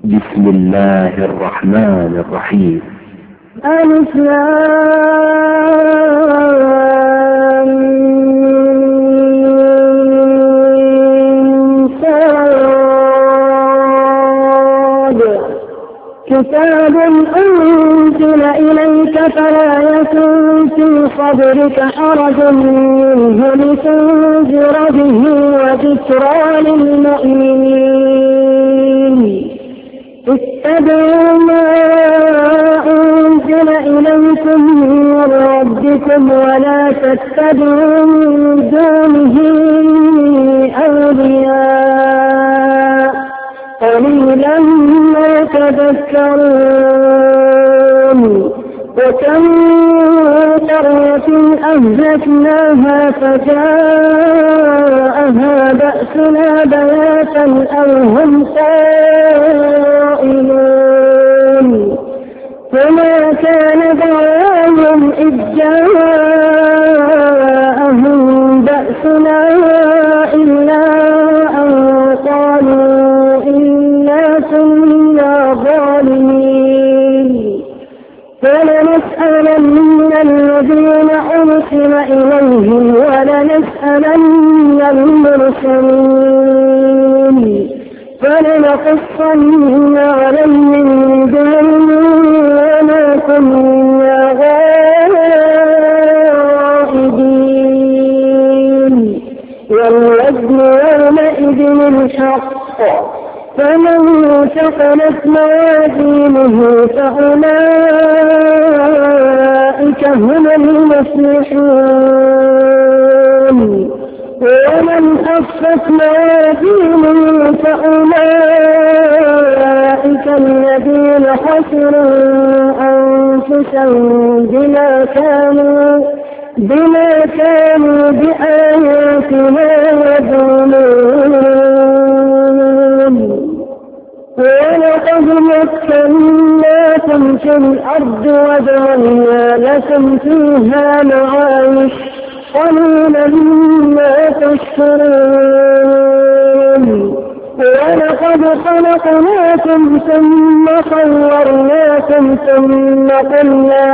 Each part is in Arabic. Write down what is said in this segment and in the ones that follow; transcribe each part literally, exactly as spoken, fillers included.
بسم الله الرحمن الرحيم. ألف لام صاد كتاب أنزل إليك فلا يكن في صدرك حرج منه لتنذر به وذكرى للمؤمنين. اتبعوا ما أنزل إليكم من ربكم ولا تتبعوا من دونه أولياء قليلا ما تذكرون. وكم قرية أهلكناها فجاءها بأسنا بياتا أو هم قائلون فما كان دعواهم إذ جاءهم بأسنا إلا أن قالوا إنا كنا ظالمين. فلنسألن الذين أرسل إليهم ولنسألن المرسلين فلنقصن عليهم بعلم وما كنا غائبين. والوزن يومئذ الحق فمن ثقلت موازينه فأولئك هم المفلحون. ومن خفت موازينه فأولئك الذين خسروا أنفسهم بما كانوا بما كانوا بآياتنا يظلمون. ولقد مكناكم في الأرض وجعلنا لكم فيها معايش قليلا ما تشكرون. ولقد خلقناكم ثم صورناكم ثم قلنا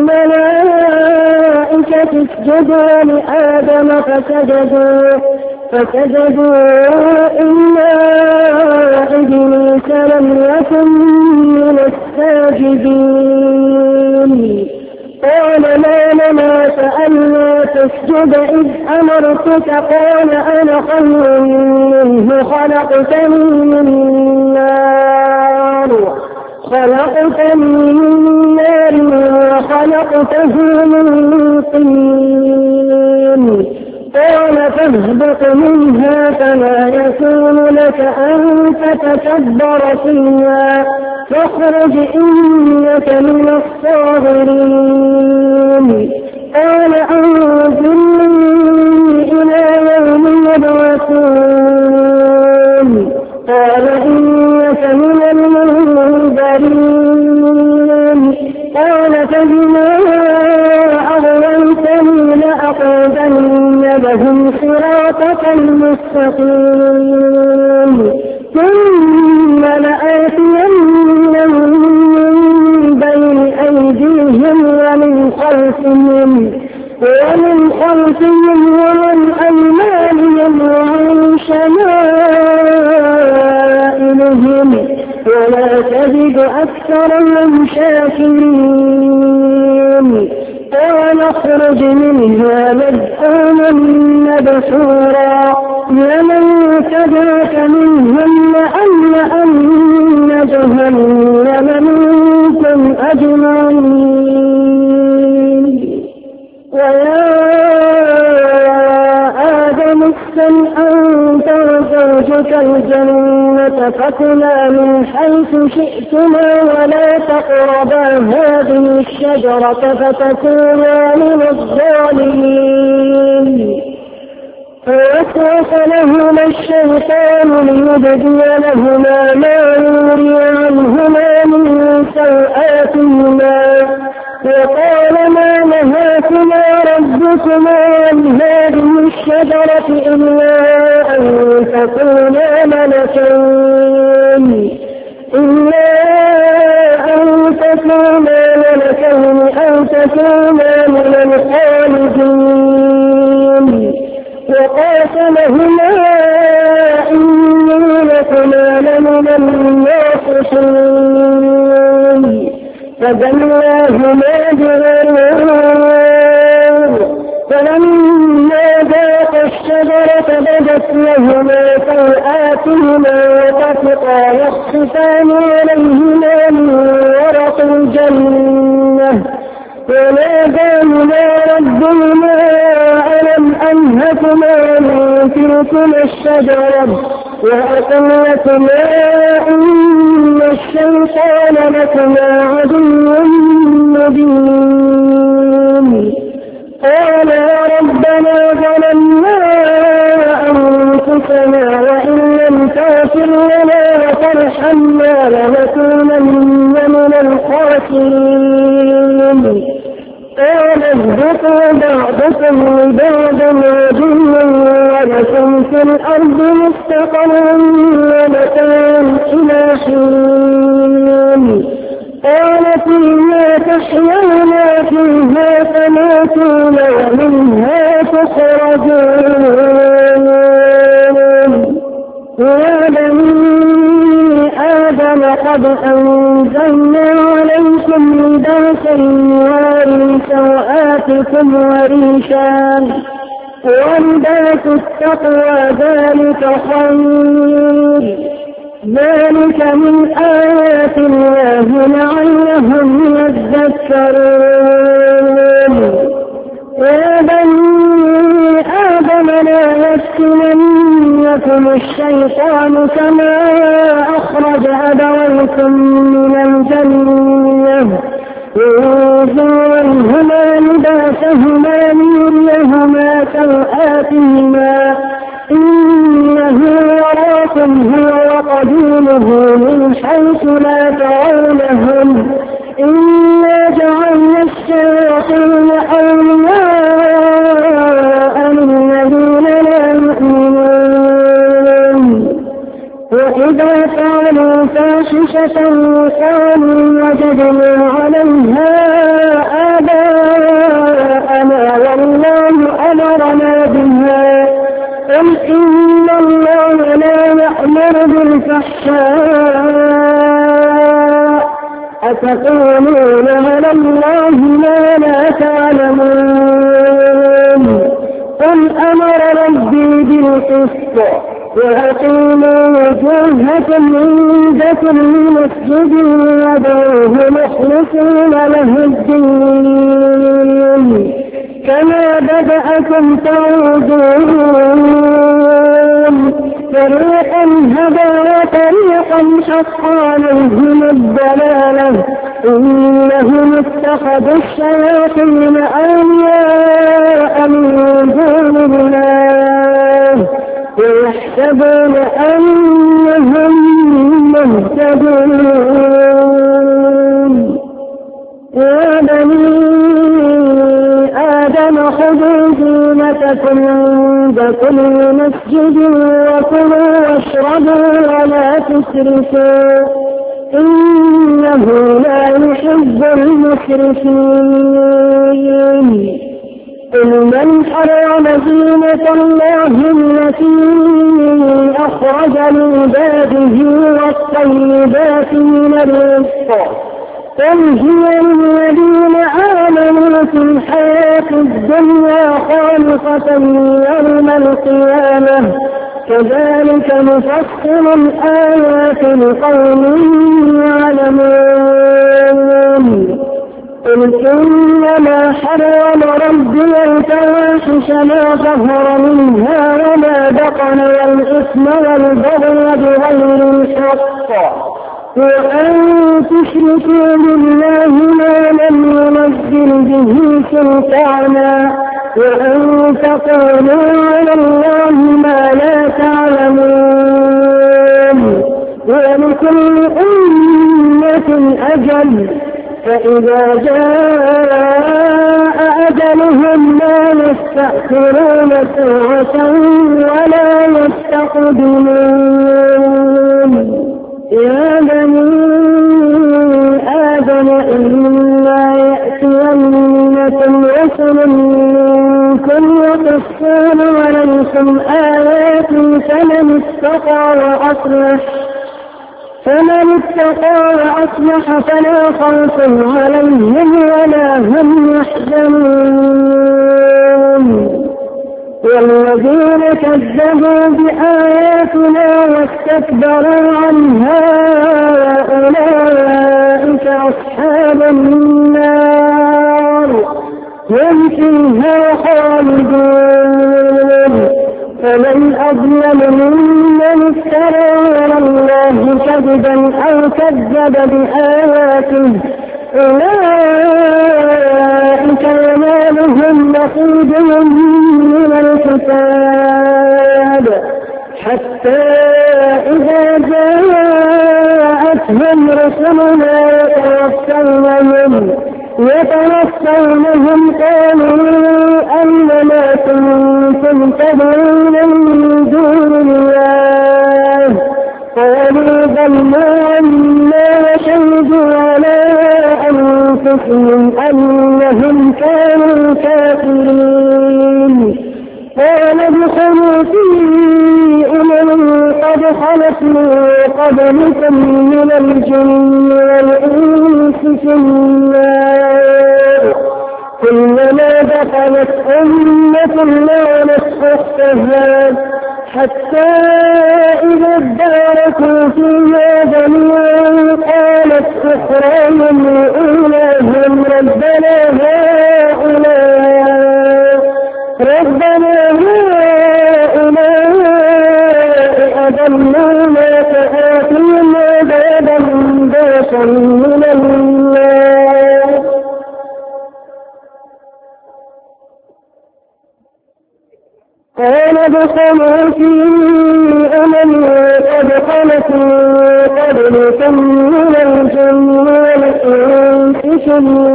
للملائكة اسجدوا لآدم فسجدوا فسجدوا إلا إبليس لم يكن من الساجدين. قال ما منعك ألا تسجد إذ أمرتك؟ قال أنا خير منه خلقتني من نار خلقتني من نار وخلقته من طين. قال فاهبط منها فما يكون لك أن تتكبر فيها فاخرج إنك من الصاغرين. قال أنظرني إلى يوم يبعثون. قال إنك من المنذرين. قال فبما أغويتني لأقعدن لهم صراطك المستقيم ثم لآتينهم من بين أيديهم ومن خلفهم ومن خلفهم ومن أيمانهم ومن شمائلهم ولا تجد أكثرهم شاكرين. قال اخرج منها مذءوما مدحورا لمن تبعك منهم لأملأن جهنم منكم أجمعين. ويا آدم اسكن أنت وزوجك الجنة فكلا من حيث شئتما ولا تقربا هذه الشجرة فتكونا من الظالمين. فوسوس لهما الشيطان ليبدي لهما ما يوري عنهما من سوآتهما وقال ما نهاكما ربكما عن هذه الشجرة إلا أن تكونا ملكين لكونا من الخالدين وقاسمهما إني لكما لمن الناصحين فدلاهما بغرور فلما ذاقا الشجرة بدت لهما سوآتهما وطفقا يخصفان عليهما من ورق الجنة وناداهما ربهما ألم أنهكما من تلكما الشجرة وأقل لكما إن الشيطان لكما عدو مبين قالا ربنا ظلمنا أنفسنا وإن لم تغفر لنا وترحمنا لنكونن من الخاسرين قال اهبطوا بعضكم لبعض عدو ولكم في الأرض مستقر ومتاع إلى حين قال فيها تحيون فيها تموتون ومنها تخرجون يا بني آدم قد أنزلنا عليكم لباسا يواري سوآتكم وريشا ولباس التقوى ذلك خير ذلك من آيات الله لعلهم يذكرون يا بني آدم لا يفتننكم الشيطان كما أخرج أبويكم من الجنة ينزع عنهما لباسهما ليريهما سوآتهما إنه يراكم هو وقبيله من حيث لا ترونهم إنا جعلنا الشياطين أولياء للذين لا يؤمنون وإذا فعلوا فاحشة قالوا وجدنا عليها آباءنا والله أمرنا بها قل إن الله لا يأمر بالفحشاء أتقولون على الله ما لا تعلمون قل أمر ربي بالقسط وأقيموا وجوهكم عند كل مسجد وادعوه مخلصين له الدين كما بدأكم تعودون فريقا هدى وطريقا حق عليهم الضلالة إنهم اتخذوا الشياطين أولياء من دون الله ويحسبون أنهم مهتدون يا بني آدم خذوا زينتكم عند كل مسجد وكلوا واشربوا ولا تسرفوا إنه لا يحب المسرفين قل من حرم زينة الله التي أخرج لعباده والطيبات من الرزق قل هي للذين آمنوا في الحياة الدنيا خالصة يوم القيامة كذلك نفصل الآيات لقوم يعلمون قل إنما حرم ربي الفواحش ما ظهر منها وما بطن والإثم والبغي بغير الحق وأن تشركوا بالله ما لم ينزل به سلطانا وأن تقولوا على الله ما لا تعلمون ولكل أمة أجل فإذا جاء أجلهم لا يستأخرون ساعة ولا يستقدمون يا بني آدم إما يأتين لكم آياتي فمن اتقى وأصلح فمن اتقى وأصلح فلا خوف عليهم ولا هم يحزنون والذين كذبوا بآياتنا واستكبروا عنها أولئك أصحاب النار هم فيها خالدون فمن أظلم ممن افترى على الله كذبا أو كذب بآياته أولئك ينالهم نصيبهم من الكتاب حتى إذا جاءتهم رسلنا يتوفونهم يتوفونهم قالوا أين ما كنتم تدعون من دون الله قالوا ضلوا عنا وشهدوا على أنفسهم أنهم كانوا كافرين قال ادخلوا في أمم قد خلت من قبلكم من الجن والإنس في النار كلما دخلت أمة لعنت أختها حتى إذا اداركوا فيها جميعا قالت أخراهم لأولاهم ربنا هؤلاء ربنا هؤلاء أضلونا فآتهم عذابا ضعفا من النار قال ادخلوا في أمم قد خلت من قبلكم من الجن والإنس في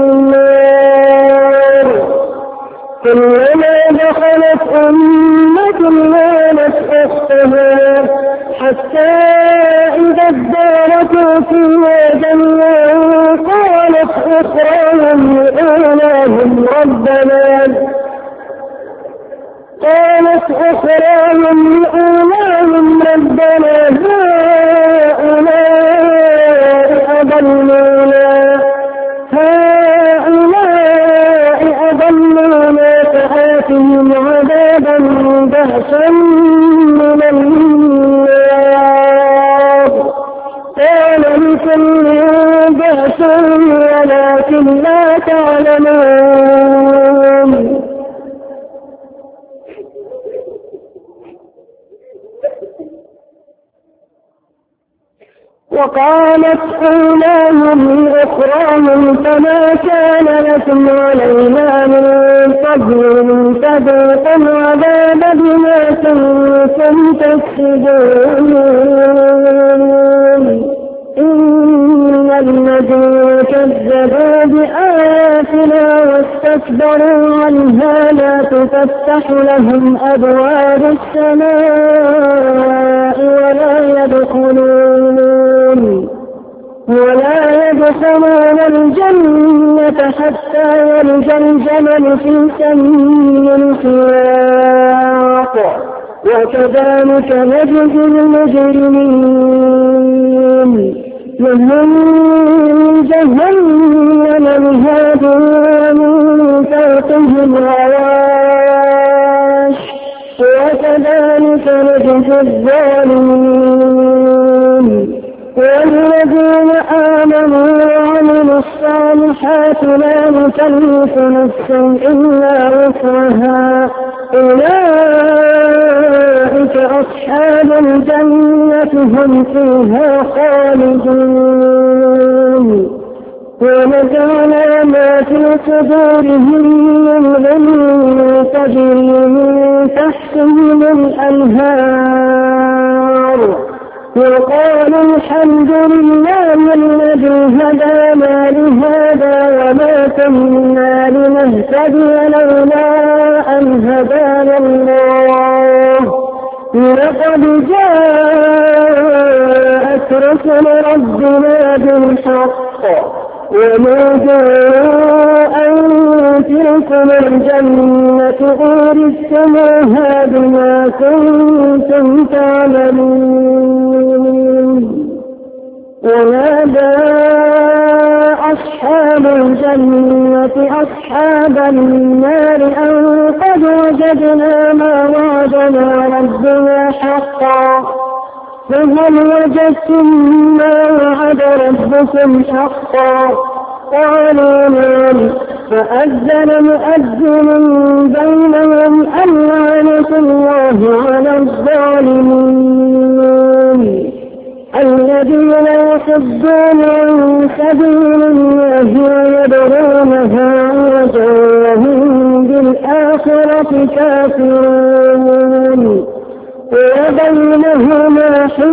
النار كلما دخلت أمة لعنت أختها حتى إذا اداركوا فيها جميعا قالت أخراهم لأولاهم ربنا قالت أخراهم لأولاهم ربنا هؤلاء أضلونا هؤلاء أضلونا فآتهم عذابا ضعفا من النار قال لكل ضعف ولكن لا تعلمون وقالت أولاهم لأخراهم فما كان لكم علينا من فضل فذوقوا العذاب بما كنتم تكسبون إن الذين كذبوا بآياتنا واستكبروا عنها لا تفتح لهم أبواب السماء ولا يدخلون ولا يدخلون الجنة حتى يلج الجمل في سم الخياط وكذلك نجزي المجرمين لهم جهنم مهاد ومن فوقهم غواش وكذلك نجزي الظالمين والذين آمنوا وعملوا الصالحات لا نكلف نفسا إلا وسعها أولئك أصحاب الجنة هم فيها خالدون ونزعنا ما في صدورهم من غل تجري من تحتهم الأنهار وقالوا الحمد لله الذي هدانا لهذا وما كنا لنهتدي لولا أن هدانا الله لقد جاءت رسل ربنا بالحق ونودوا أن تلكم الجنة أورثتموها بما كنتم تعملون. ونادى أصحاب الجنة أصحاب النار أن قد وجدنا ما وعدنا ربنا حقا فهل وجدتم ما وعد ربكم حقا؟ قالوا نعم. فأذن مؤذن بينهم اللعنة الله على الظالمين. الذين يصدون عن سبيل الله ويبغونها عوجا وهم بالآخرة كافرون وبينهما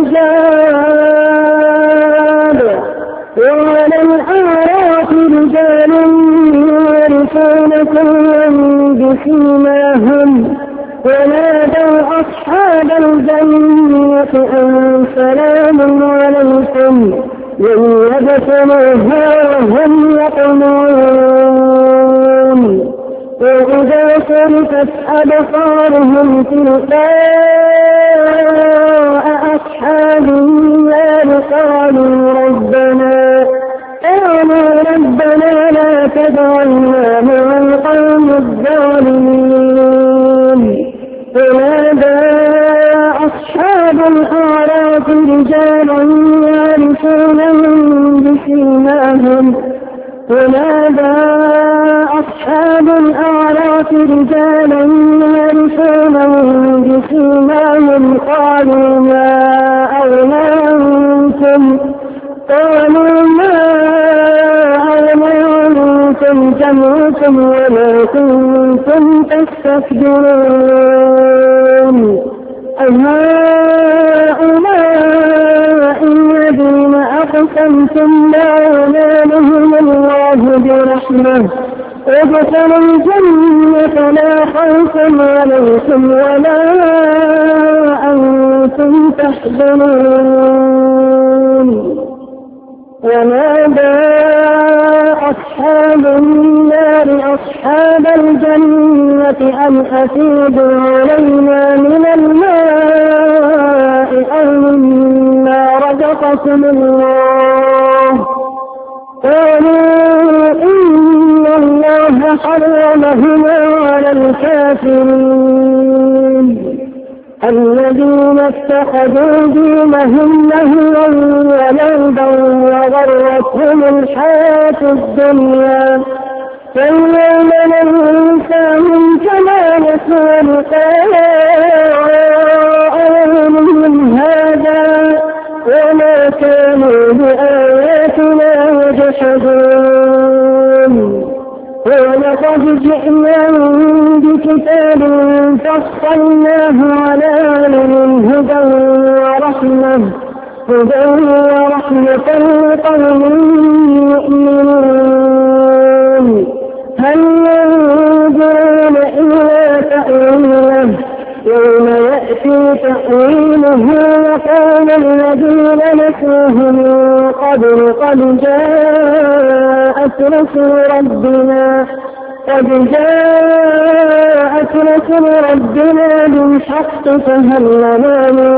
حجاب. وعلى الأعراف رجال يعرفون كلا بسيماهم ونادوا أصحاب الجنة أن سلام عليكم لم يدخلوها وهم يطمعون. وإذا صرفت أبصارهم تلقاء أصحاب النار قالوا ربنا قالوا ربنا لا تجعلنا مع القوم الظالمين. ونادى أصحاب الأعراف رجالا يعرفونهم بسيماهم ونادى أصحاب الأعراف رجالا يعرفونهم بسيماهم قالوا ما أغنى عنكم قالوا ما أغنى عنكم جمعكم وما كنتم تستكبرون. أهؤلاء الذين أقسمتم لا ينالهم الله برحمة ادخلوا الجنة لا خوف عليكم ولا أنتم تحزنون. ونادى أصحاب النار أصحاب الجنة أن أفيضوا علينا من الماء أو مما رزقكم الله. قالوا إن الله حرمهما على الكافرين الذين اتخذوا دينهم لهوا ولعبا وغرتهم الحياة الدنيا فاليوم ننساهم كما نسوا لقاء يومهم هذا وما كانوا بآياتنا يجحدون. ولقد جئناهم بكتاب فصلناه على علم هدى ورحمة هدى ورحمة لقوم يؤمنون. هل ينظرون إلا تأويله يوم يأتي تأويله وقال الذين نسوه من قبل قد جاءت رسل ربنا قد جاءت رسل ربنا بالحق فهل لنا من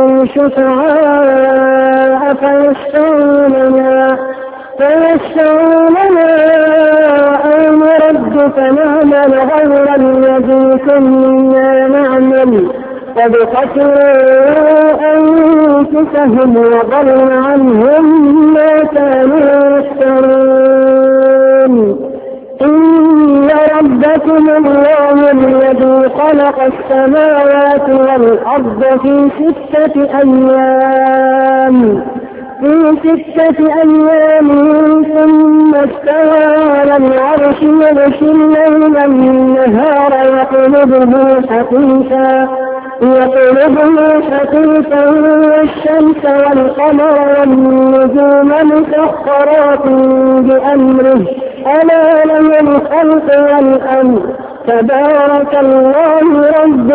شفعاء فيشفعوا لنا فيشفعوا لنا أو نرد فنعمل غير الذي كنا نعمل قد خسروا أنفسهم وضل عنهم ما كانوا يفترون. إن ربكم الله الذي خلق السماوات والأرض في ستة أيام في ستة أيام ثم استوى على العرش يغشي الليل النهار يطلبه حثيثا يطلبه حثيثا والشمس والقمر والنجوم مسخرات بأمره ألا له الخلق والأمر تبارك الله رب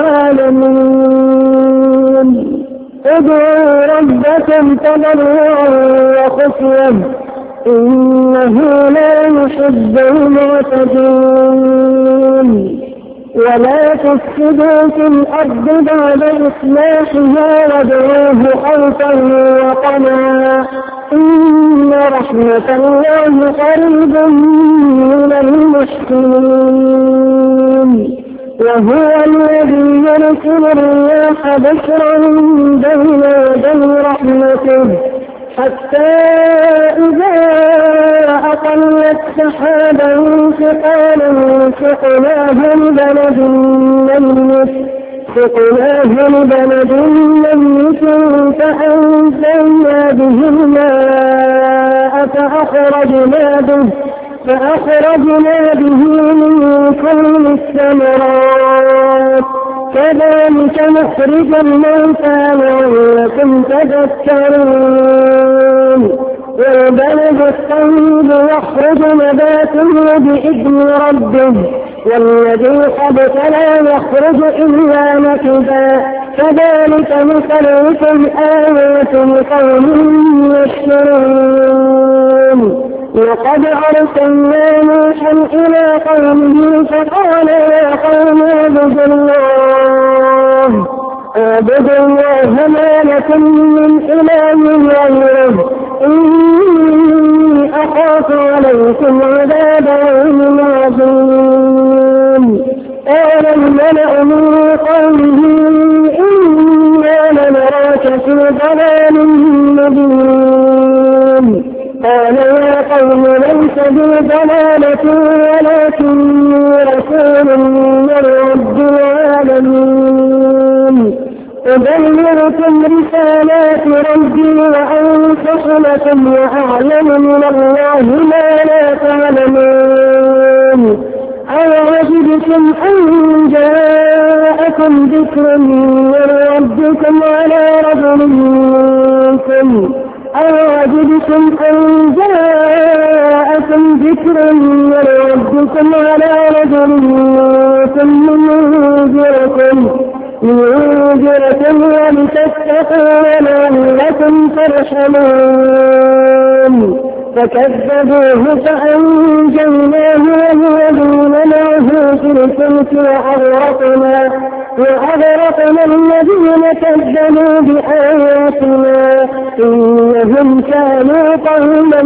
العالمين. ادعوا ربكم تضرعا وخفيا إنه لا يحب المعتدين. ولا تفسدوا في الأرض بعد إصلاحها وادعوه خوفا وطمعا إن رحمة الله قريب من المحسنين. وهو الذي يرسل الرياح بشرا بين يدي رحمته حتى إذا أقلت سحابا ثقالا سقناه لبلد ميت سقناه لبلد ميت فأنزلنا به الماء فأخرجنا به فأخرجنا به من كل الثمرات كذلك نخرج الموتى لعلكم تذكرون. والبلد الطيب يخرج نباته بإذن ربه والذي خبث لا يخرج إلا نكدا كذلك نصرف الآيات لقوم يشكرون. لقد أرسلنا نوحا إلى قومه فقال يا قوم اعبدوا الله اعبدوا الله ما لكم من إله غيره إني أخاف عليكم عذاب يوم عظيم. قال الملأ من قومه إنا لنراك في ضلال مبين. قال يا قوم ليس بي ضلالة ولكني رسول من رب العالمين أبلغكم رسالات ربي وأنصح لكم وأعلم من الله ما لا تعلمون. أوعجبتم أن جاءكم ذكر من ربكم على رجل منكم أوعجبتم أن جاءكم ذكر من ربكم على رجل منكم لينذركم لينذركم ولتتقوا ولعلكم ترحمون. فكذبوه فأنجيناه والذين معه في الفلك وأغرقنا وأغرقنا الذين كذبوا بآياتنا إنهم كانوا قوما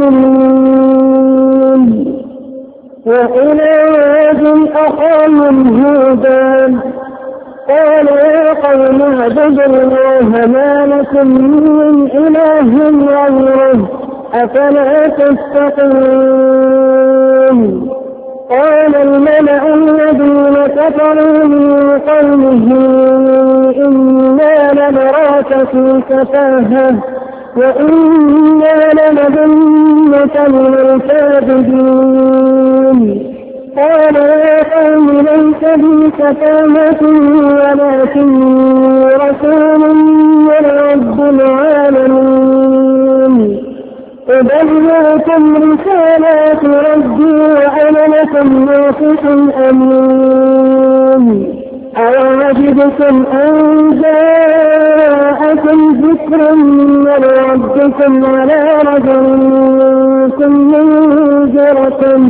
عمين. وإلى عاد أخاهم هودا قال يا قوم اعبدوا الله ما لكم من إله غيره أفلا تتقون. قال الملأ الذين كفروا من قومه إنا لنراك في سفاهة وإنا لنظنك من الكاذبين. قال يا قوم ليس بي سفاهة ولكني رسول من رب العالمين أبلغكم رسالات ربي وأنا لكم ناصح أمين. أوعجبتم أن جاءكم ذكر من ربكم على رجل منكم لينذركم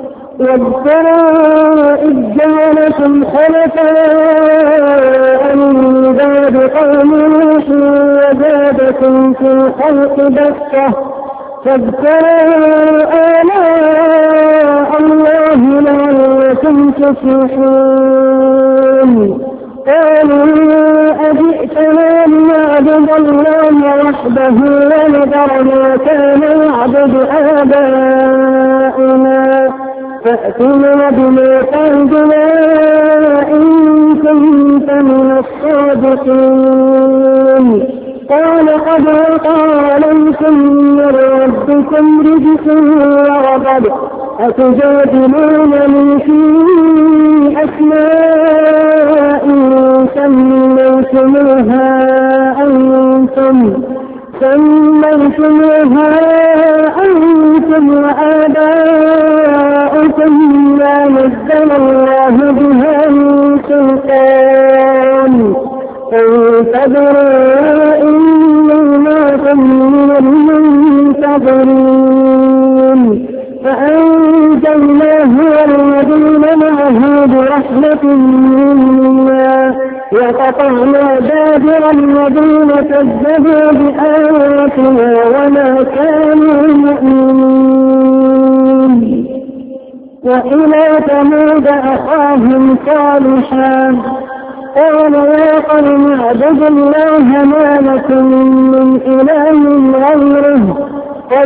واذكروا إذ جعلكم خلفاء من بعد قوم نوح وزادكم في الخلق بسطة فاذكروا آلاء الله لعلكم تفلحون. قالوا أجئتنا لنعبد الله وحده ونذر ما كان يعبد آباؤنا فأتنا بما تعدنا إن كنت من الصادقين. قال قد وقع عليكم من ربكم رجس وغضب أتجادلونني في أسماء سميتموها أنتم سميتموها أنتم وآباؤكم ما نزل الله بها من سلطان فانتظروا إني معكم من المنتظرين. المؤمنين فأنجيناه والذين معه برحمة منا وقطعنا دابر الذين كذبوا بآياتنا وما كانوا مؤمنين. وإلى ثمود أخاهم صالحا قال يا قوم اعبدوا الله ما لكم من إله غيره قد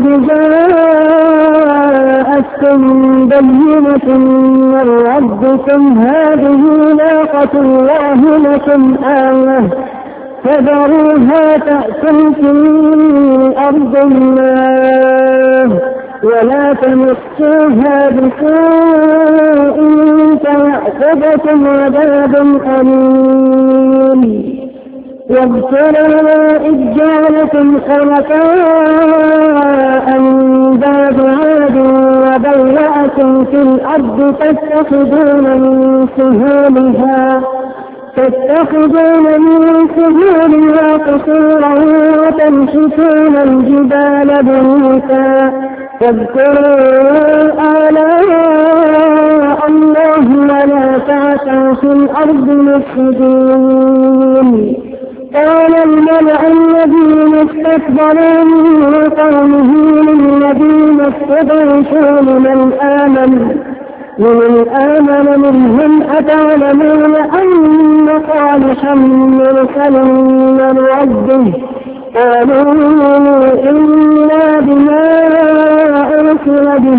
جاءتكم بينة من ربكم هذه ناقة الله لكم آية فذروها تأكل في أرض الله ولا تمسوها بسوء فيأخذكم عذاب أليم. واذكروا إذ جعلكم خلفاء من بعد عاد وبوأكم في الأرض تتخذون من سهولها تتخذون من سهولها قصورا وتنحتون الجبال بيوتا واذكروا آلاء الله ولا تعثوا في الأرض مفسدين. قال الملأ الذين استكبروا من قومه للذين استضعفوا لمن آمن لمن آمن منهم أتعلمون أن صالحا مرسل من ربه قالوا إنا بما أرسل به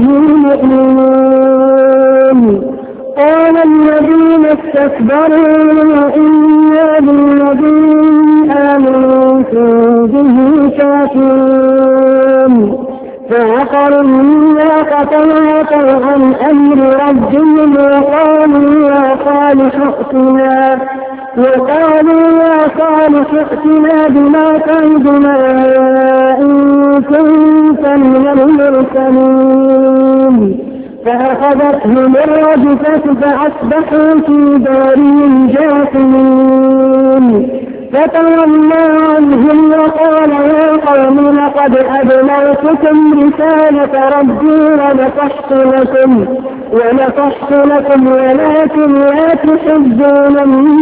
مؤمنون. قال الذين استكبروا إنا بالذي آمنتم به كافرون فعقروا الناقة وعتوا عن أمر ربهم وقالوا يا صالح ائتنا وقالوا يا صالح ائتنا بما تعدنا إن كنت من المرسلين. فأخذتهم الرجفة فأصبحوا في دارهم جاثمين. فتولى عنهم وقال يا قوم لقد أبلغتكم رسالة ربي ونصحت لكم ونصحت لكم ولكن لا تحبون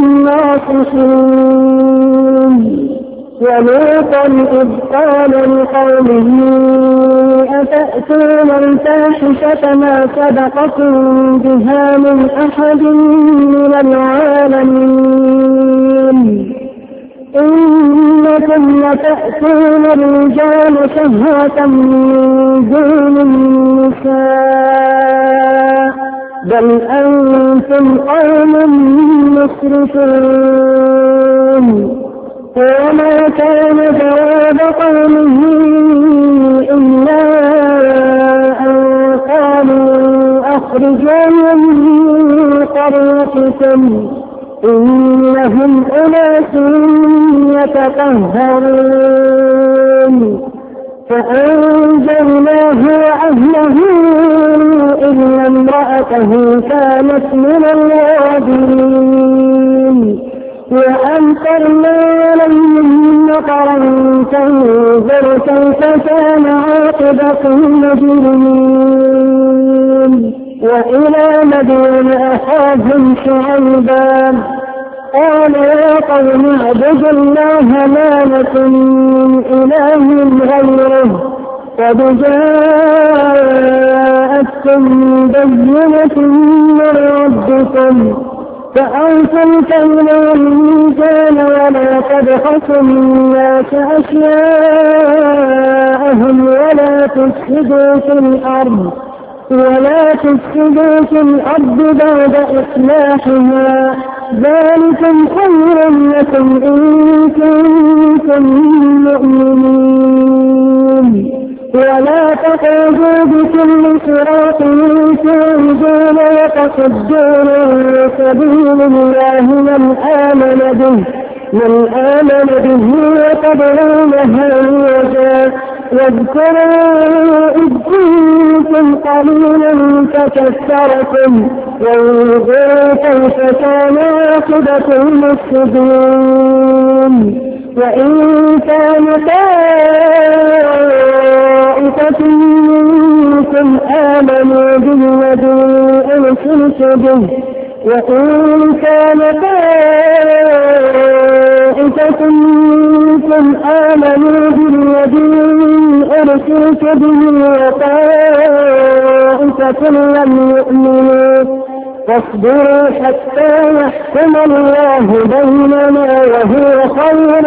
الناصحين. ولوطا إذ قال لقومه أتأتون الفاحشة ما سبقكم بها من أحد من العالمين إنكم لتأتون الرجال شهوة من دون النساء بل أنتم قوم مسرفون. وما كان جواب قومه إلا أن قالوا أخرجوهم من قريتكم إنهم أناس يتطهرون. فأنجيناه وأهله إلا امرأته كانت من الغابرين. وأمطرنا عليهم مطرا فانظر كيف كان عاقبة المجرمين. وإلى مدين أخاهم شعيبا قال يا قوم اعبدوا الله ما لكم من إله غيره قد جاءتكم بينة من ربكم فأوفوا الكيل والميزان ولا تبخسوا الناس أشياءهم ولا تفسدوا في الأرض ولا تفسدوا في الأرض بعد إصلاحها ذلكم خير لكم إن كنتم مؤمنين. ولا تقعدوا بكل صراط توعدون وتصدون عن سبيل الله من آمن به من آمن به وتبغونها عوجا واذكروا إذ كنتم قليلا فكثركم وانظروا كيف كان عاقبة المفسدين. وإن كان طائفة منكم آمنوا بالذي أرسلت به وإن كان طائفة منكم آمنوا بالذي أرسلت به وطائفة لم يؤمنوا فاصبروا حتى يحكم الله بيننا وهو خير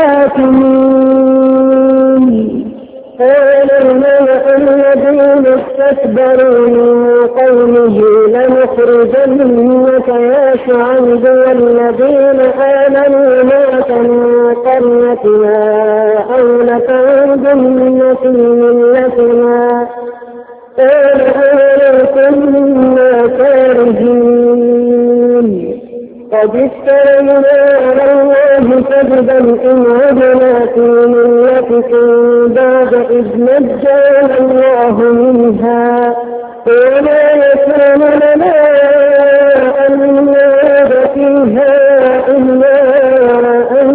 الحاكمين. قال الملأ الذين استكبروا من قومه لنخرجنك يا شعيب والذين آمنوا معك من قريتنا أو لتعودن في ملتنا قال أولو كنا كارهين. قد افترينا على الله كذبا إن عدنا في ملتكم بعد إذ نجانا الله منها وما يكون لنا أن نعود فيها إلا أن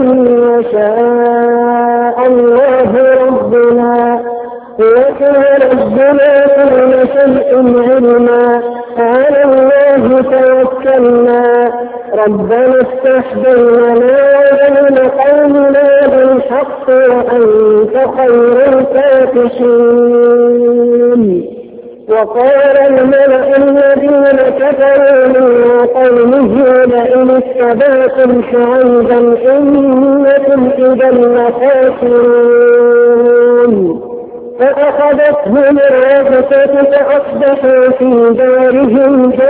يشاء الله ربنا وكان ربنا كل شيء علما. على الله توكلنا ربنا افتح بيننا وبين قومنا بالحق وأنت خير الفاتحين. وقال الملأ الذين كفروا من قومه لئن اتبعتم شعيبا إنكم إذا لخاسرون. فأخذتهم الرجفة فأصبحوا في دارهم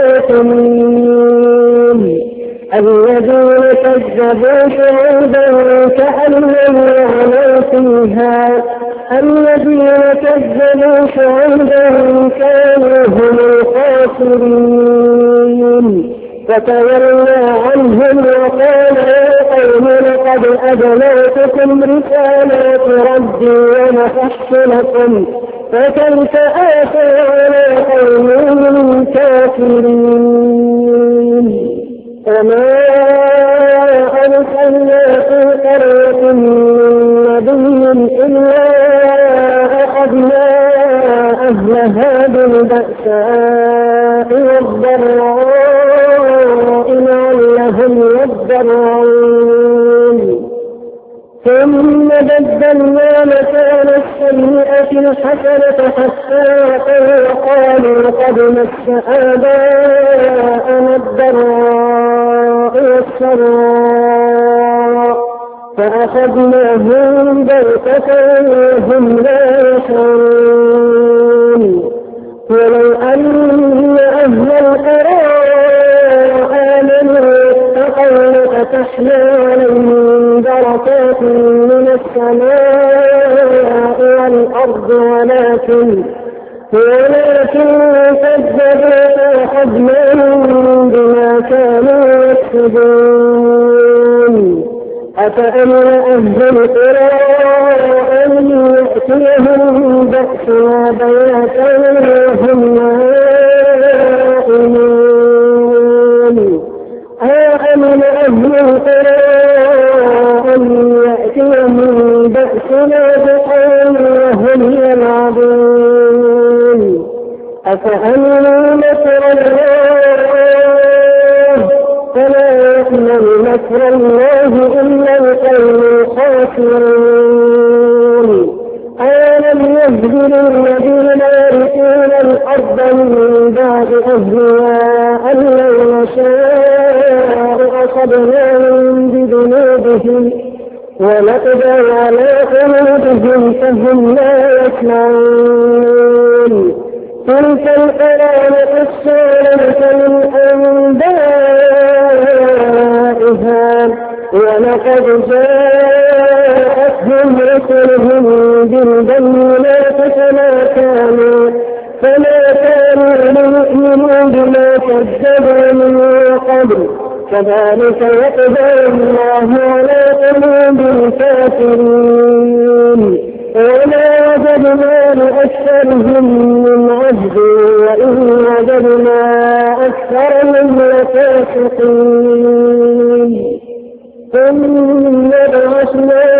جاثمين. الذين كذبوا شعيبا كأن لم يغنوا فيها الذين كذبوا شعيبا كانوا هم الخاسرين. فتولى عنهم وقال يا قوم لقد أبلغتكم رسالات ربي ونصحت لكم فكيف آسى على قوم كافرين. وما أرسلنا في قرية من نبي إلا أخذنا أهلها بالبأساء والضراء لعلهم يضرعون. ثم بدلنا مكان السيئة الحسنة حتى وقالوا قد مس آباءنا الضراء والسراء فأخذناهم بغتة وهم لا يشعرون. ولو أن أهل القرى آمنوا واتقوا لفتحنا عليهم بركات من السماء والأرض ولكن ولكن كذبوا فأخذناهم بما كانوا يكسبون. أفأمن أهل القرى أن يأتيهم بأسنا بياتا وهم نائمون. أفأمن أهل القرى أن يأتيهم بأسنا ضحى وهم يلعبون. أفأمنوا مكر الله فلا يأمن مكر الله إلا القوم الخاسرون. ألم يهد للذين يرثون الأرض من بعد أهلها أن لو نشاء أصبناهم بذنوبهم ونقضى على قلوبهم فهم لا يسمعون. تلك القرى نقص عليك من أنبائها ولقد جاءتهم رسلهم بالبينات فما كانوا فما كانوا ليؤمنوا بما كذبوا من قبل كذلك يطبع الله على قلوب الكافرين. وما وجدنا لأكثرهم من عهد وإن وجدنا أكثرهم لفاسقين. ثم بعثنا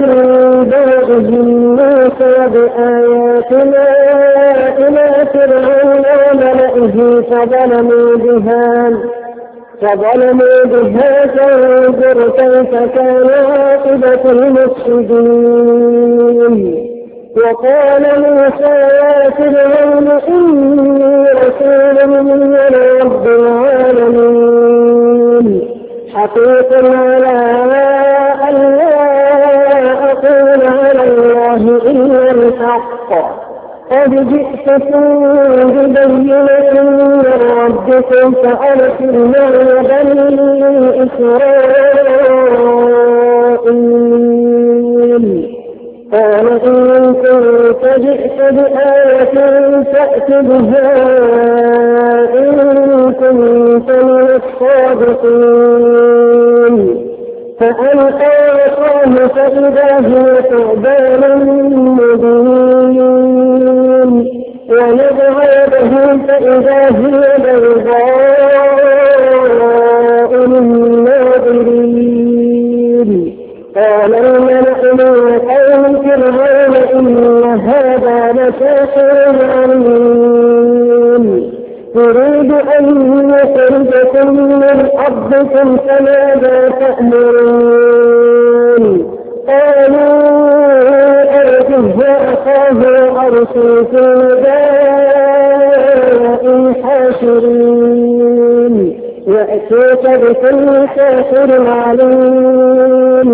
به فظلموا بها فظلموا بها فانظر كيف كان عاقبة المفسدين. وقال موسى يا فرعون إني رسول من رب العالمين حقيق على أن لا أقول على الله إلا الحق قد جئتكم ببينة من ربكم فأرسل معي بني إسرائيل. قال إن كنت جئت بآية فأت بها إن كنت من الصادقين. فألقى عصاه فإذا هي ثعبان مبين ونزع يده فإذا هي بيضاء للناظرين. قال الملأ من قوم فرعون إن هذا لساحر عليم يريد أن يخرجكم من أرضكم فماذا تأمرون. قالوا أرجه وأخاه وأرسل في مدائن حاشرين يأتوك بكل ساحر عليم.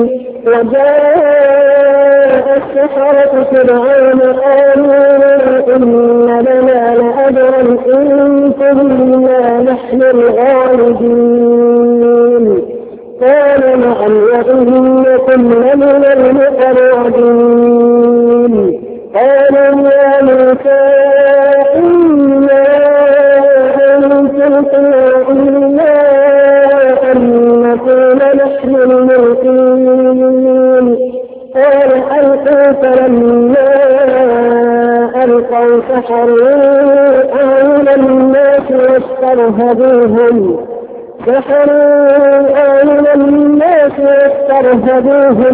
وجاء السحرة فرعون قالوا إن لنا لأجرا إن كنا نحن الغالبين. قال نعم وإنكم لمن المقربين. قالوا يا موسى إنا أن تلقي وإنا أن نكون نحن الملقين. قال ألقوا فلما ألقوا سحروا أعين الناس واسترهبوهم سحروا أعين الناس واسترهبوهم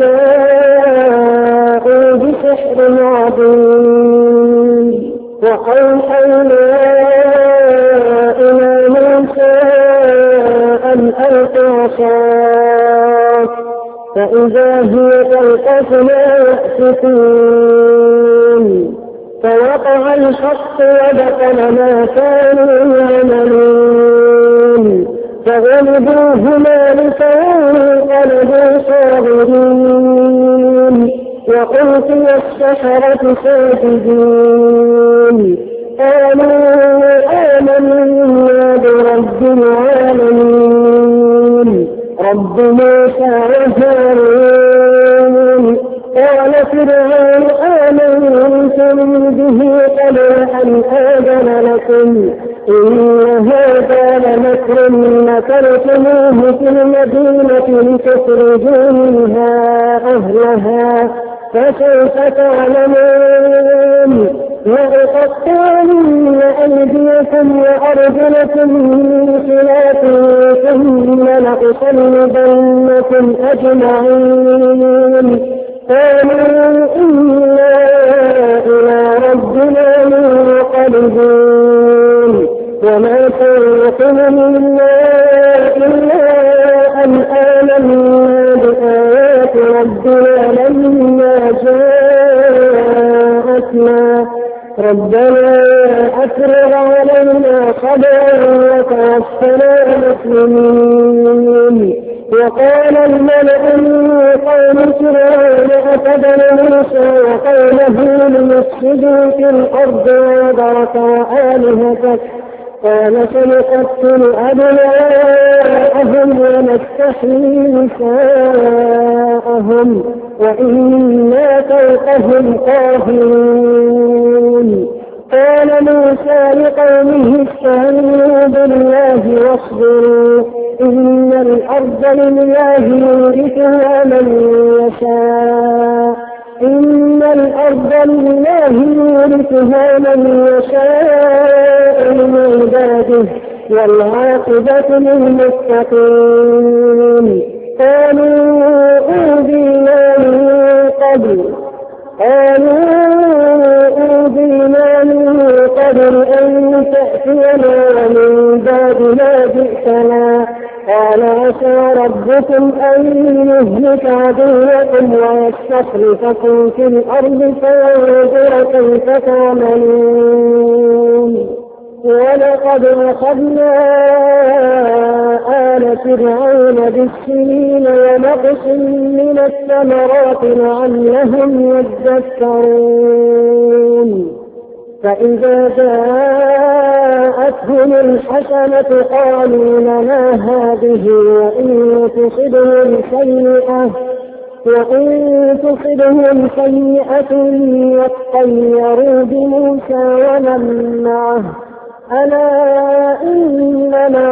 وجاءوا بسحر عظيم. وأوحينا إلى موسى أن ألق عصاك فإذا هي تلقف ما يأفكون. فوقع الحق وبطل ما كانوا يعملون. فغلبوا هنالك وانقلبوا صاغرين وألقي السحرة ساجدين. قالوا آمنا برب العالمين رب موسى وهارون. قال فرعون آمنتم به قبل أن آذن لكم إن هذا لمكر مكرتموه في المدينة لتخرجوا منها أهلها فسوف تعلمون. لأقطعن أيديكم وأرجلكم من خلاف ثم لأصلبنكم أجمعين. قالوا إنا إلى ربنا منقلبون. وما تنقم منا إلا أن آمنا بآيات ربنا لما جاءتنا ربنا أفرغ علينا صبرا وتوفنا مسلمين. وقال الملأ من قوم فرعون أتذر موسى وقومه ليفسدوا في الأرض ويذرك وآلهتك قال سنقتل أبناءهم ونستحيي نساءهم وإنا فوقهم قاهرون. قال موسى لقومه استعينوا بالله واصبروا إن الأرض لله يورثها من يشاء إن الأرض لله يورثها من يشاء من عباده والعاقبة للمتقين. قالوا أوذينا من قبل قالوا أوذينا من قبل أن تأتينا ومن بعد ما جئتنا. قال عسى ربكم أن يهلك عدوكم ويستخلفكم في الأرض فينظر كيف تعملون. ولقد أخذنا آل فرعون بالسنين ونقص من الثمرات لعلهم يذكرون. فإذا جاءتهم الحسنة قالوا لنا هذه وإن تصبهم سيئة وإن تصبهم سيئة يطيروا بموسى ومن معه ألا إنما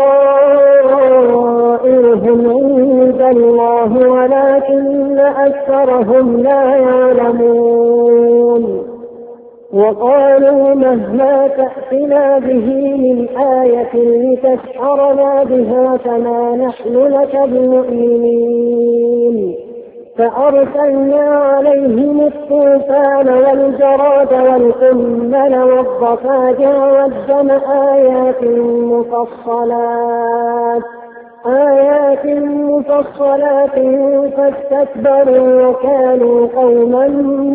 طائرهم عند الله ولكن أكثرهم لا يعلمون. وقالوا مهما تأتنا به من آية لتسحرنا بها فما نحن لك بمؤمنين. فأرسلنا عليهم الطوفان والجراد والقمل والضفادع والدم آيات مفصلات آيات مفصلات فاستكبروا وكانوا قوما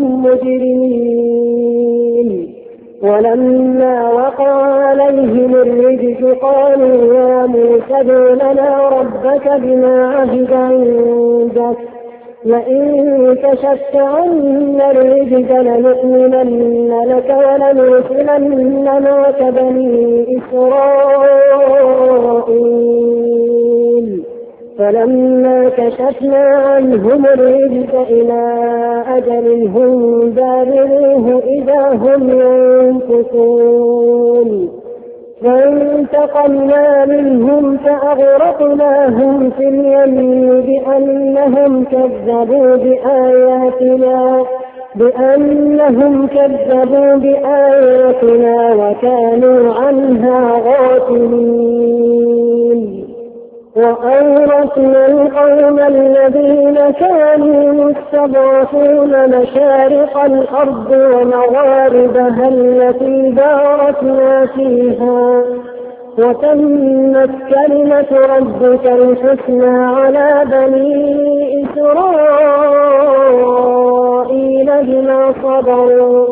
مجرمين. ولما وقع عليهم الرجس قالوا يا موسى ادع لنا ربك بما عهد عندك لئن كشفت عنا الرجس لنؤمنن لك ولنرسلن معك بني إسرائيل. فلما كشفنا عنهم الرجس إلى أجل هم بالغوه إذا هم ينكثون. فانتقمنا منهم فأغرقناهم في اليم بأنهم كذبوا بآياتنا بأنهم كذبوا بآياتنا وكانوا عنها غافلين. وأورثنا القوم الذين كانوا يستضعفون مشارق الأرض ومغاربها التي باركنا فيها وتمت كلمة ربك الحسنى على بني إسرائيل بما صبروا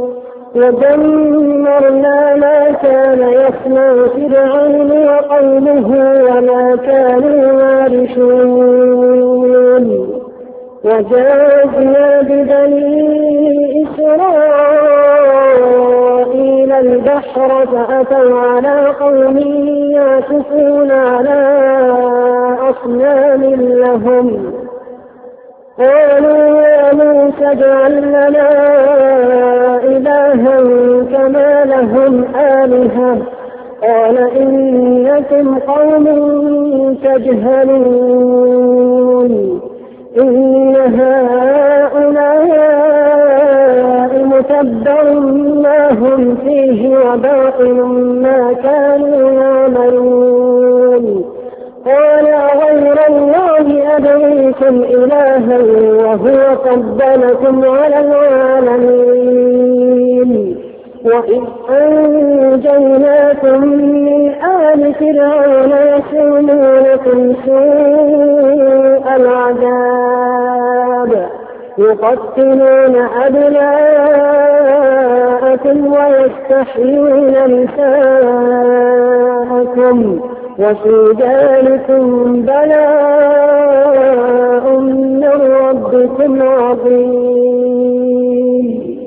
ودمرنا ما كان يصنع فرعون وقومه وما كانوا يعرشون. وجاوزنا ببني إسرائيل البحر فأتوا على قوم يعكفون على أصنام لهم قالوا يا موسى اجعل لنا إلها كما لهم آلهة قال إنكم قوم تجهلون. إن هؤلاء متبر ما هم فيه وباطل ما كانوا يعملون. قال غير الله أبغيكم إلها وهو فضلكم على العالمين. وإذ أنجيناكم من آل فرعون يسومونكم سوء العذاب يقتلون أبناءكم ويستحيون نساءكم وفي ذلكم بلاء من ربكم عظيم.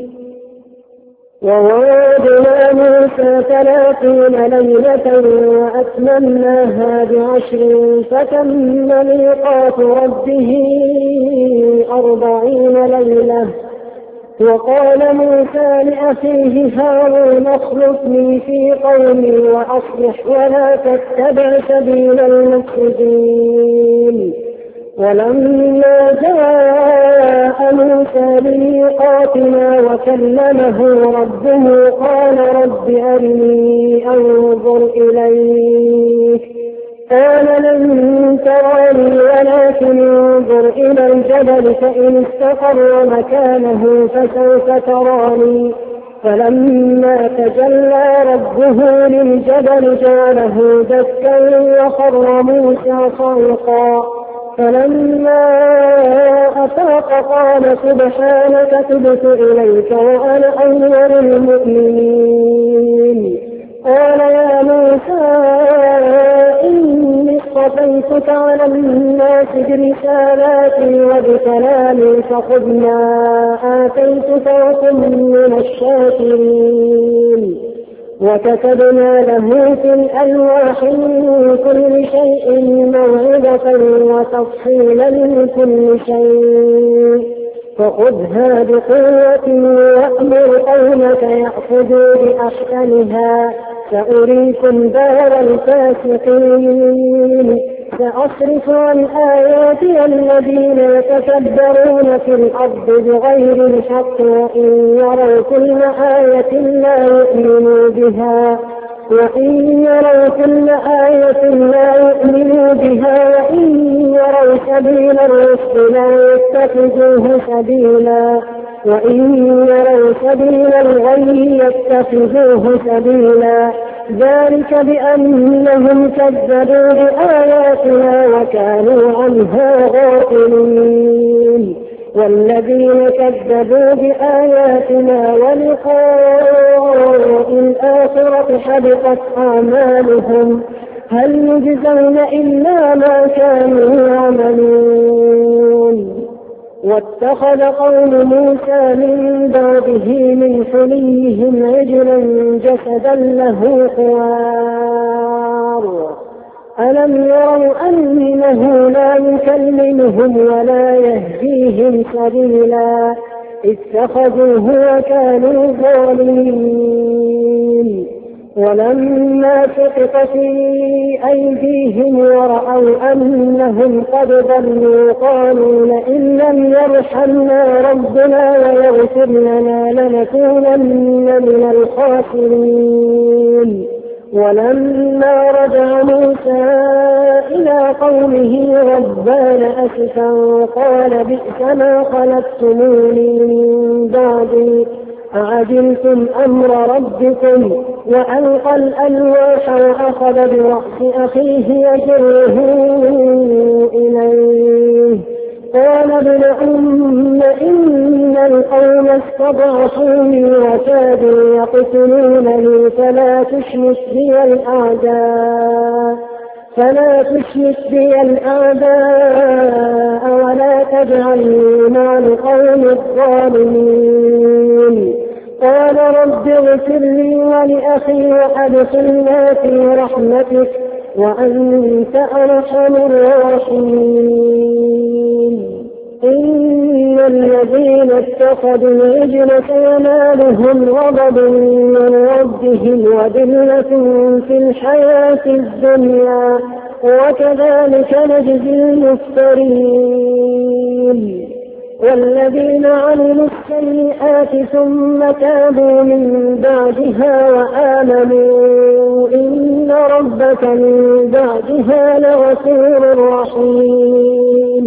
ووعدنا موسى ثلاثين ليلة وأتممناها بعشر فتم ميقات ربه أربعين ليلة. وقال موسى لأخيه هارون اخلفني في قومي وأصلح ولا تتبع سبيل المفسدين. ولما جاء موسى لميقاتنا وكلمه ربه قال رب أرني أنظر إليك قال لن تراني ولكن انظر إلى الجبل فإن استقر مكانه فسوف تراني. فلما تجلى ربه أمره للجبل جعله دكا وخر موسى صعقا فلما أفاق قال سبحانك تبت إليك وأنا أول المؤمنين. قال يا موسى إني اصطفيتك على الناس برسالاتي وبكلامي فخذ ما آتيتك وكن من الشاكرين. وكتبنا له في الألواح من كل شيء موعظة وتفصيلا لكل شيء فخذها بقوة وأمر قومك يأخذوا بأحسنها سأريكم دار الفاسقين. سأصرف عن آياتي الذين يتكبرون في الأرض بغير الحق وإن يروا كل آية لا يؤمنوا بها وإن يروا كل آية لا يؤمنوا بها وإن يروا سبيل الرشد لا يتخذوه سبيلا وإن يروا سبيل الغي يتخذوه سبيلا. ذلك بأنهم كذبوا بآياتنا وكانوا عنها غافلين. والذين كذبوا بآياتنا ولقاء الآخرة حبطت أعمالهم هل يجزون إلا ما كانوا يعملون. واتخذ قوم موسى من بعده من حليهم عجلا جسدا له خوار ألم يروا أنه لا يكلمهم ولا يهديهم سبيلا اتخذوه وكانوا ظالمين. ولما سقط في أيديهم ورأوا أنهم قد ضلوا قالوا لئن لم يرحمنا ربنا ويغفر لنا لنكونن من الخاسرين. ولما رجع موسى إلى قومه غضبان أسفا قال بئس ما خلفتموني من بعدي أعجلتم أمر ربكم وألقى الألواح وأخذ برأس أخيه يجره إليه قال ابن أم إن القوم استضعفوني وكادوا يقتلونني فلا تشمت بي الأعداء فلا تشمت بي الأعداء ولا تجعلني مع القوم الظالمين. قال رب اغفر لي ولأخي وأدخلنا في رحمتك وأنت أرحم الراحمين. إن الذين اتخذوا العجل سينالهم غضب من ربهم وذلة في الحياة الدنيا وكذلك نجزي المفترين. والذين عملوا السيئات ثم تابوا من بعدها وآمنوا إن ربك من بعدها لغفور رحيم.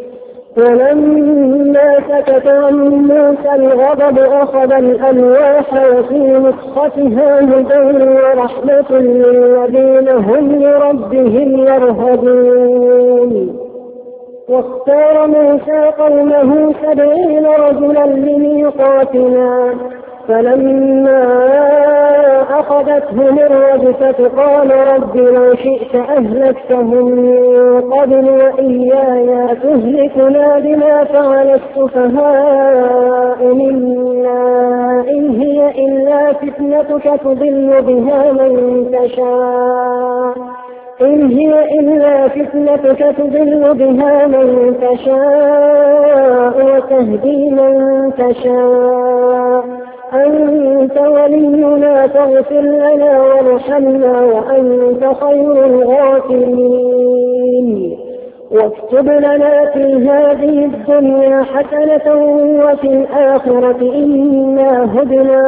ولما سكت عن موسى الغضب أخذ الألواح وفي نسختها هدى ورحمة للذين هم لربهم يرهبون. واختار موسى قومه سبعين رجلا لميقاتنا فلما أخذتهم الرجفة قال رب لو شئت أهلكتهم من قبل وإياي تهلكنا بما فعل السفهاء منا إن هي إلا فتنتك تضل بها من تشاء إن هي إلا فتنتك تضل بها من تشاء وتهدي من تشاء أنت ولينا فاغفر لنا وارحمنا وأنت خير الغافرين. واكتب لنا في هذه الدنيا حسنة وفي الآخرة إنا هدنا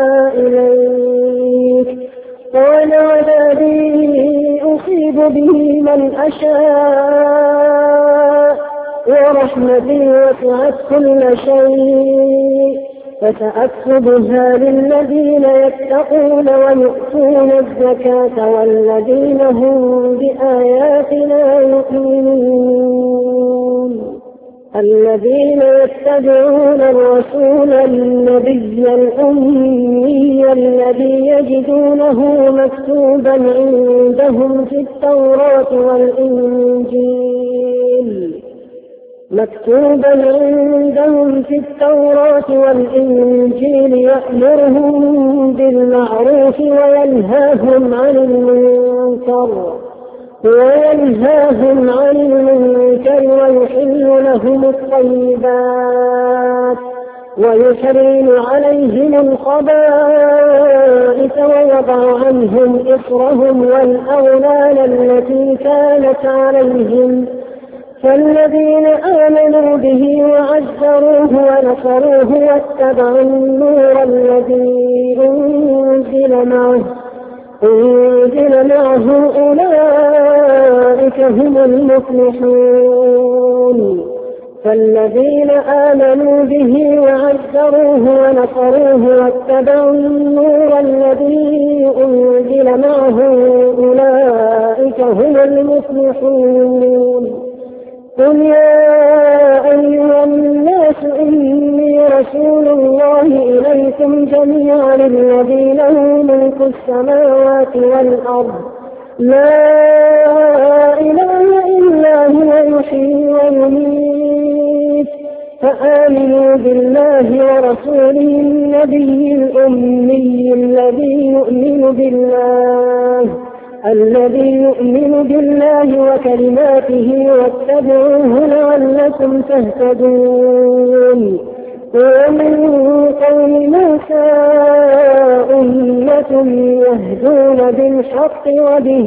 إليك قال عذابي أصيب به من أشاء ورحمتي وسعت كل شيء فسأكتبها للذين يتقون ويؤتون الزكاة والذين هم بآياتنا يؤمنون الذين يتبعون الرسول النبي الأمي الذي يجدونه مكتوبا عندهم في التوراة والإنجيل مكتوبا عندهم في التوراة والإنجيل يأمرهم بالمعروف وينهاهم عن المنكر وينهاهم عن المنكر ويحل لهم الطيبات ويحرم عليهم الخبائث ويضع عنهم إصرهم والأغلال التي كانت عليهم فالذين آمنوا به وعزروه ونصروه واتبعوا النور الذي أنزل معه أنزل معه أولئك هم المفلحون فالذين آمنوا به وعزروه ونصروه واتبعوا النور الذي أنزل معه أولئك هم المفلحون قل يا أيها الناس إني رسول الله إليكم جميعا الذي له ملك السماوات والأرض لا إله إلا هو يحيي ويميت فآمنوا بالله ورسوله النبي الأمي الذي يؤمن بالله الذي يؤمن بالله وكلماته واتبعوه لعلكم تهتدون ومن قوم موسى أمة يهدون بالحق وبه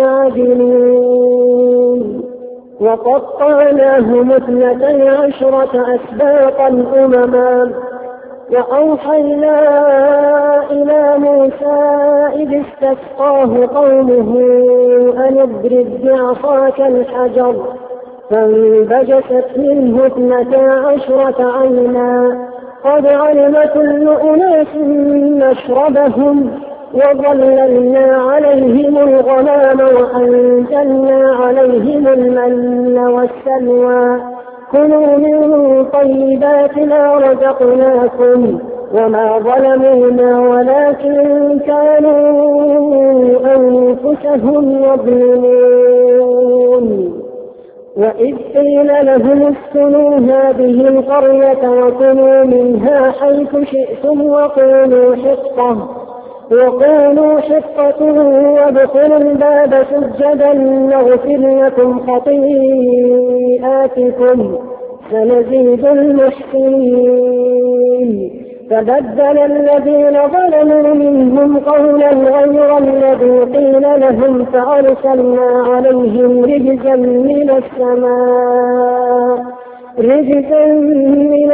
يعدلون وقطعناهم اثنتي عشرة أسباطا أمما وأوحينا إلى موسى إذ استسقاه قومه أن اضرب بعصاك الحجر فانبجست منه اثنتا عشرة عينا قد علم كل أناس مشربهم وظللنا عليهم الغمام وأنزلنا عليهم المن والسلوى كلوا من طيبات ما رزقناكم وما ظلمونا ولكن كانوا أنفسهم يظلمون وإذ قيل لهم اسكنوا هذه القرية وكلوا منها حيث شئتم وقولوا حطة وقولوا حطة وادخلوا الباب سجدا نغفر لكم خطيئاتكم سنزيد المحسنين فبدل الذين ظلموا منهم قولا غير الذي قيل لهم فأرسلنا عليهم رجزا من السماء رجزا من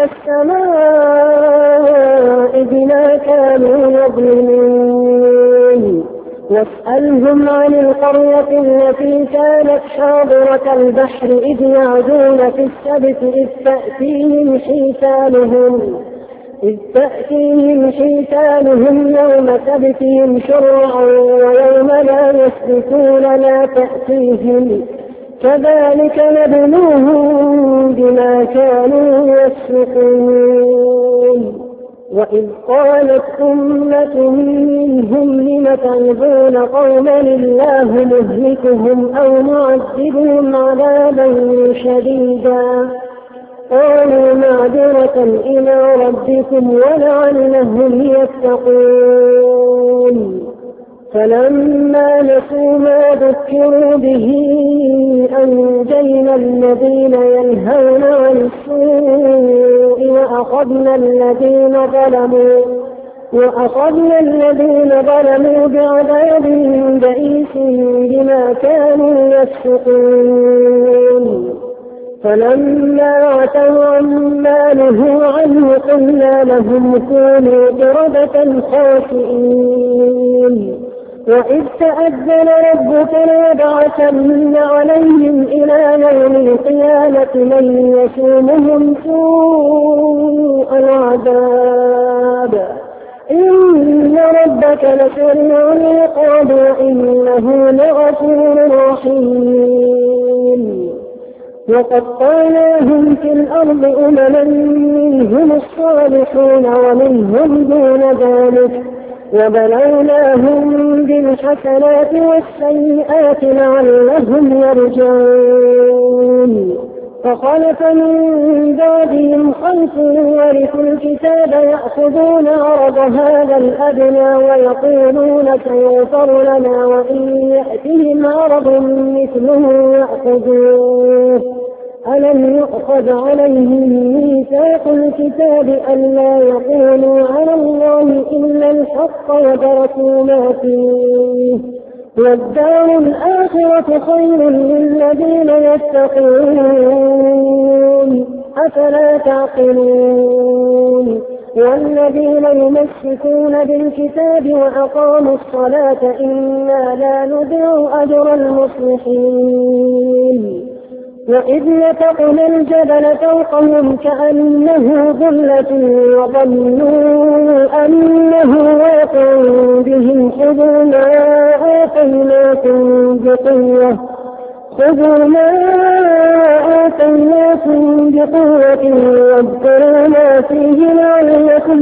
السماء بما كانوا يظلمون واسألهم عن القرية التي كانت حاضرة البحر إذ يعدون في السبت إذ تأتيهم حيتانهم إذ تأتيهم حيتانهم يوم سبتهم شرعا ويوم لا يسبتون لا تأتيهم كذلك نبلوهم بما كانوا يفسقون وإذ قالت أمة منهم لم تعظون قوما الله مهلكهم أو معذبهم عذابا شديدا قالوا معذرة إلى ربكم ولعلهم يتقون فلما نسوا ما ذكروا به أنجينا الذين ينهون عن السوء وأخذنا الذين ظلموا وأخذنا الذين ظلموا بعذاب بئيس بما كانوا يفسقون فلما عتوا عما نهوا عنه قلنا لهم كونوا قردة خاسئين وإذ تأذن ربك ليبعثن عليهم إلى يوم القيامة من يسومهم سوء العذاب إن ربك لسريع العقاب وإنه لغفور رحيم وقطعناهم في الأرض أمما منهم الصالحون ومنهم دون ذلك وبلوناهم بالحسنات والسيئات لعلهم يرجعون فخلف من بعدهم خلف ورثوا الكتاب يأخذون عرض هذا الأدنى ويقولون سيغفر لنا وإن يأتهم عرض مثله يأخذوه ألم يؤخذ عليهم ميثاق الكتاب ألا يقولوا على الله إلا الحق ودرسوا ما فيه والدار الآخرة خير للذين يتقون أفلا تعقلون والذين يمسكون بالكتاب وأقاموا الصلاة إنا لا نضيع أجر المصلحين وإذ نتقنا الجبل فوقهم كأنه ظلة وظنوا أنه واقع بهم خذوا ما آتيناكم بقوة خذوا ما آتيناكم بقوة واذكروا ما فيه لعلكم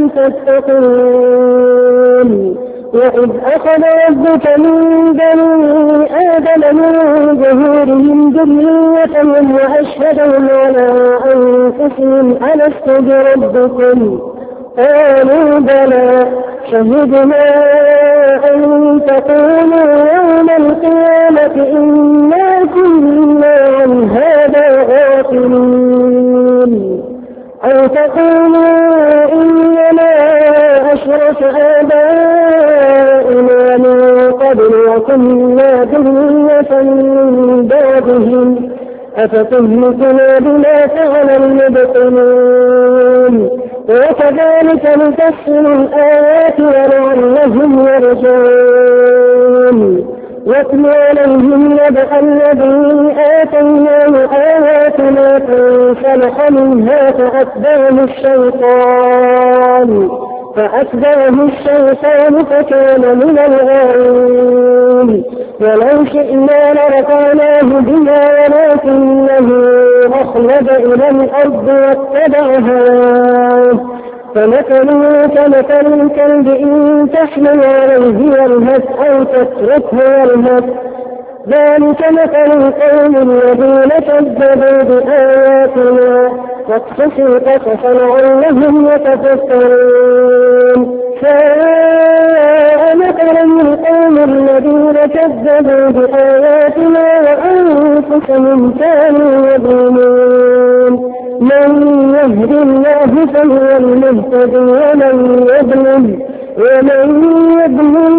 تتقون وإذ أخذ ربك من بني آدم من ظهورهم ذريتهم وأشهدهم على أنفسهم ألست بربكم قالوا بلى شهدنا أن تقولوا يوم القيامة إنا كنا عن هذا غافلين أو تقولوا إنما أشرك آباؤنا من قبل وكنا ذرية من بعدهم أفتهلكنا بما فعل المبطلون وكذلك نفصل الآيات ولعلهم يرجعون واتل عليهم نبأ الذي آتيناه آياتنا فانسلخ منها فأتبعه الشيطان فأتبعه الشيطان فكان من الغاوين ولو شئنا لرفعناه بها ولكنه أخلد إلى الأرض واتبع هواه فمثله كمثل الكلب إن تحمل عليه يلهث أو تتركه يلهث ذلك مثل القوم الذين كذبوا بآياتنا واقصص القصص لعلهم يتفكرون ساء مثلا القوم الذين كذبوا بآياتنا وأنفسهم كانوا يظلمون من يهد الله فهو المهتدي ومن يضلل ومن يضلل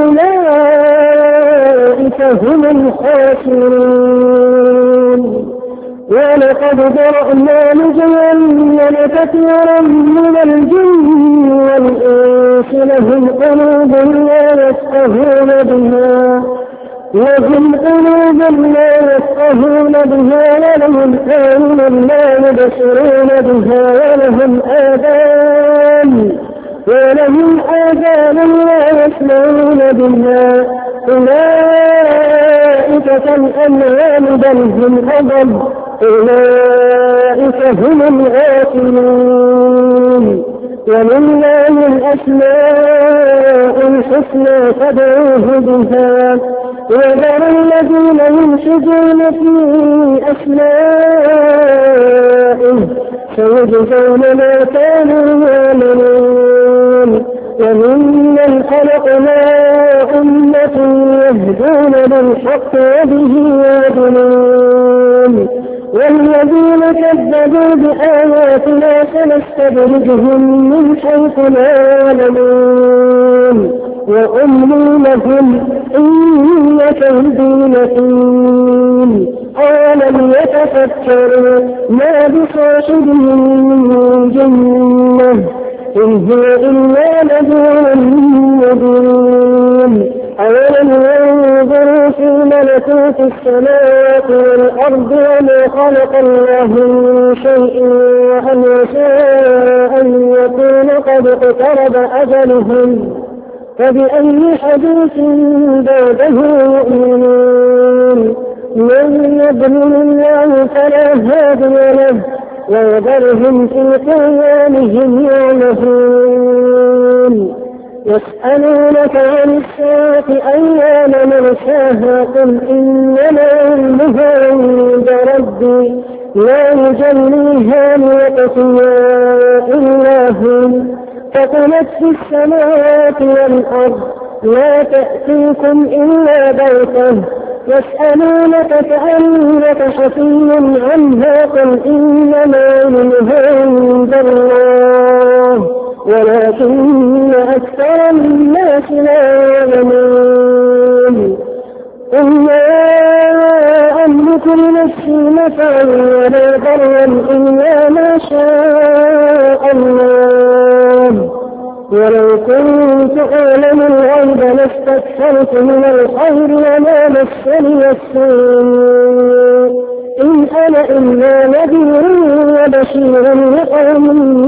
فأولئك هم الخاسرون ولقد ذرأنا لجهنم كثيرا من الجن والإنس لهم قلوب لا يفقهون بها لهم قلوب لا يفقهون بها ولهم أعين لا يبصرون بها ولهم آذان ولهم آذان لا يسمعون بها أولئك كالأنعام بل هم أضل أولئك هم الغافلون ولله الأسماء الحسنى فادعوه بها وذروا الذين يلحدون في أسمائه سيجزون ما كانوا يعملون وممن خلقنا أمة يهدون بالحق وبه يعدلون والذين كذبوا بآياتنا سنستدرجهم من حيث لا يعلمون وأملي لهم إن كيدي متين أولم يتفكروا ما بصاحبهم من جنة إن هو إلا نذير مبين أولم الملكوت في السماوات والأرض وما خلق الله من شيء وأن يشاء أن يكون قد اقترب أجلهم فبأي حديث بعده يؤمنون من يضلل الله فلا هادي له ويذرهم في طغيانهم يعمهون يسألونك عن الساعة أيان مرساها قل إنما علمها عند ربي لا يجليها لوقتها إلا هو ثقلت في السماوات والأرض لا تأتيكم إلا بغتة يسألونك كأنك حفي عنها قل إنما علمها عند الله ولكن أكثر الناس لا يعلمون قل لا أملك لنفسي نفعا ولا ضرا إلا ما شاء الله ولو كنت أعلم الغيب لاستكثرت من الخير وما مسني السوء إن أنا إلا نذير وبشير لقوم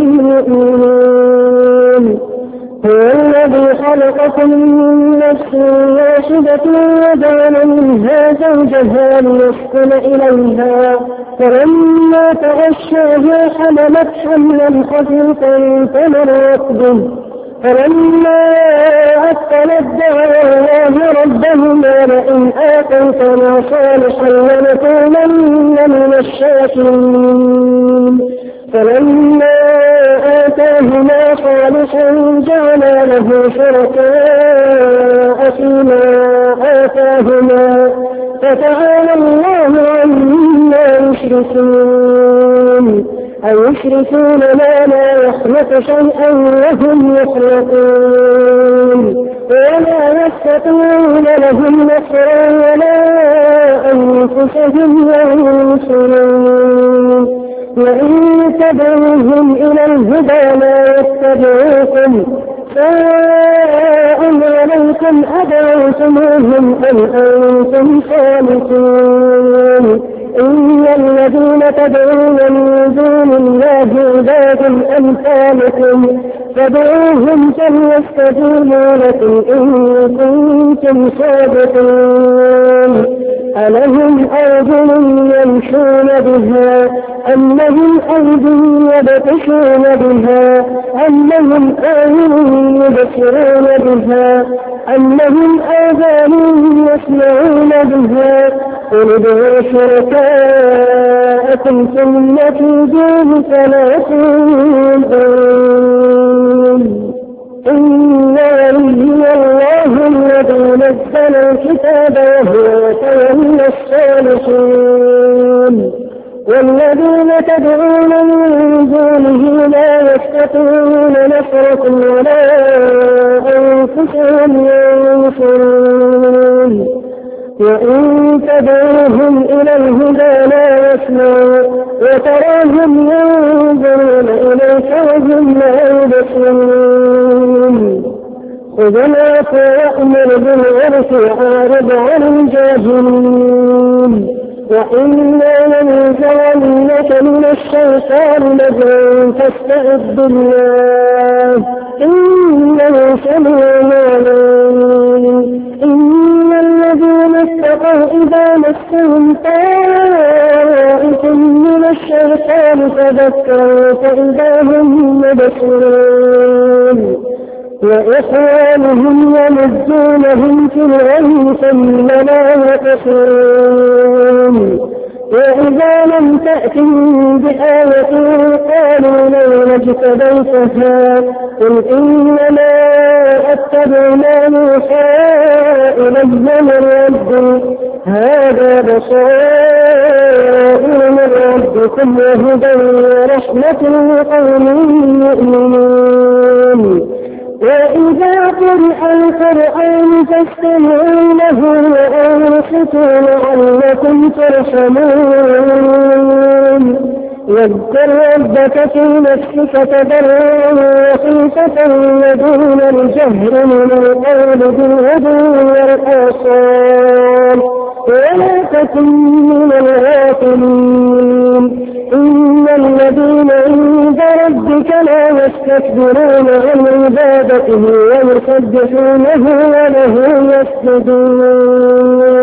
يؤمنون هو الذي خلقكم من نفس واحدة وجعل منها زوجها ليسكن إليها فلما تغشاها حملت حملا خفيفا فمرت به فلما أثقلت دعوا الله ربهما لئن آتيتنا صالحا لنكونن من الشاكرين فلما آتاهما صالحا جعلا له شركاء فيما آتاهما فتعالى الله عما يشركون أيشركون ما لا يخلق شيئا وهم يخلقون ولا يستطيعون لهم نصرا ولا أنفسهم ينصرون وإن تدعوهم إلى الهدى لا يتبعوكم سواء عليكم أدعوتموهم أم أنتم صامتون إن الذين تدعون من دون الله عباد أمثالكم فادعوهم فليستجيبوا لكم إن كنتم صادقين ألهم أرجل يمشون بها أم لهم أيد يبطشون بها أم لهم أعين يبصرون بها أم لهم آذان يسمعون بها قل ادعوا شركاءكم ثم كيدوه فلا تنظرون إن ولي الله الذي نزل الكتاب وهو يتولى الصالحين والذين تدعون من دونه لا يستطيعون نصركم ولا أنفسهم ينصرون وإن تدعوهم إلى الهدى لا يسمعوا وتراهم ينظرون إليك وهم لا يبصرون خذ العفو وأمر بالعرف وأعرض عن الجاهلين وإنا لننزغنك من الشيطان نزغا فاستعذ بالله إنه سميع عليم إن الذين اتقوا إذا مسهم طائف من الشيطان تذكروا فإذا هم مبصرون وإخوانهم يمدونهم في الغي ثم لا يقصرون وإذا لم تأتهم بآية قالوا لولا اجتبيتها قل إنما أتبع ما يوحى إلي من ربي هذا بصائر من ربكم وهدى ورحمة لقوم يؤمنون وإذا قرئ القرآن فاستمعوا له وأنصتوا لعلكم ترحمون واذكر ربك في نفسك تضرعا وخيفة ودون الجهر من القول بالغدو والآصال ولا تكن من الغافلين إن الذين عند ربك لا يستكبرون عن عبادته ويسبحونه وله يسجدون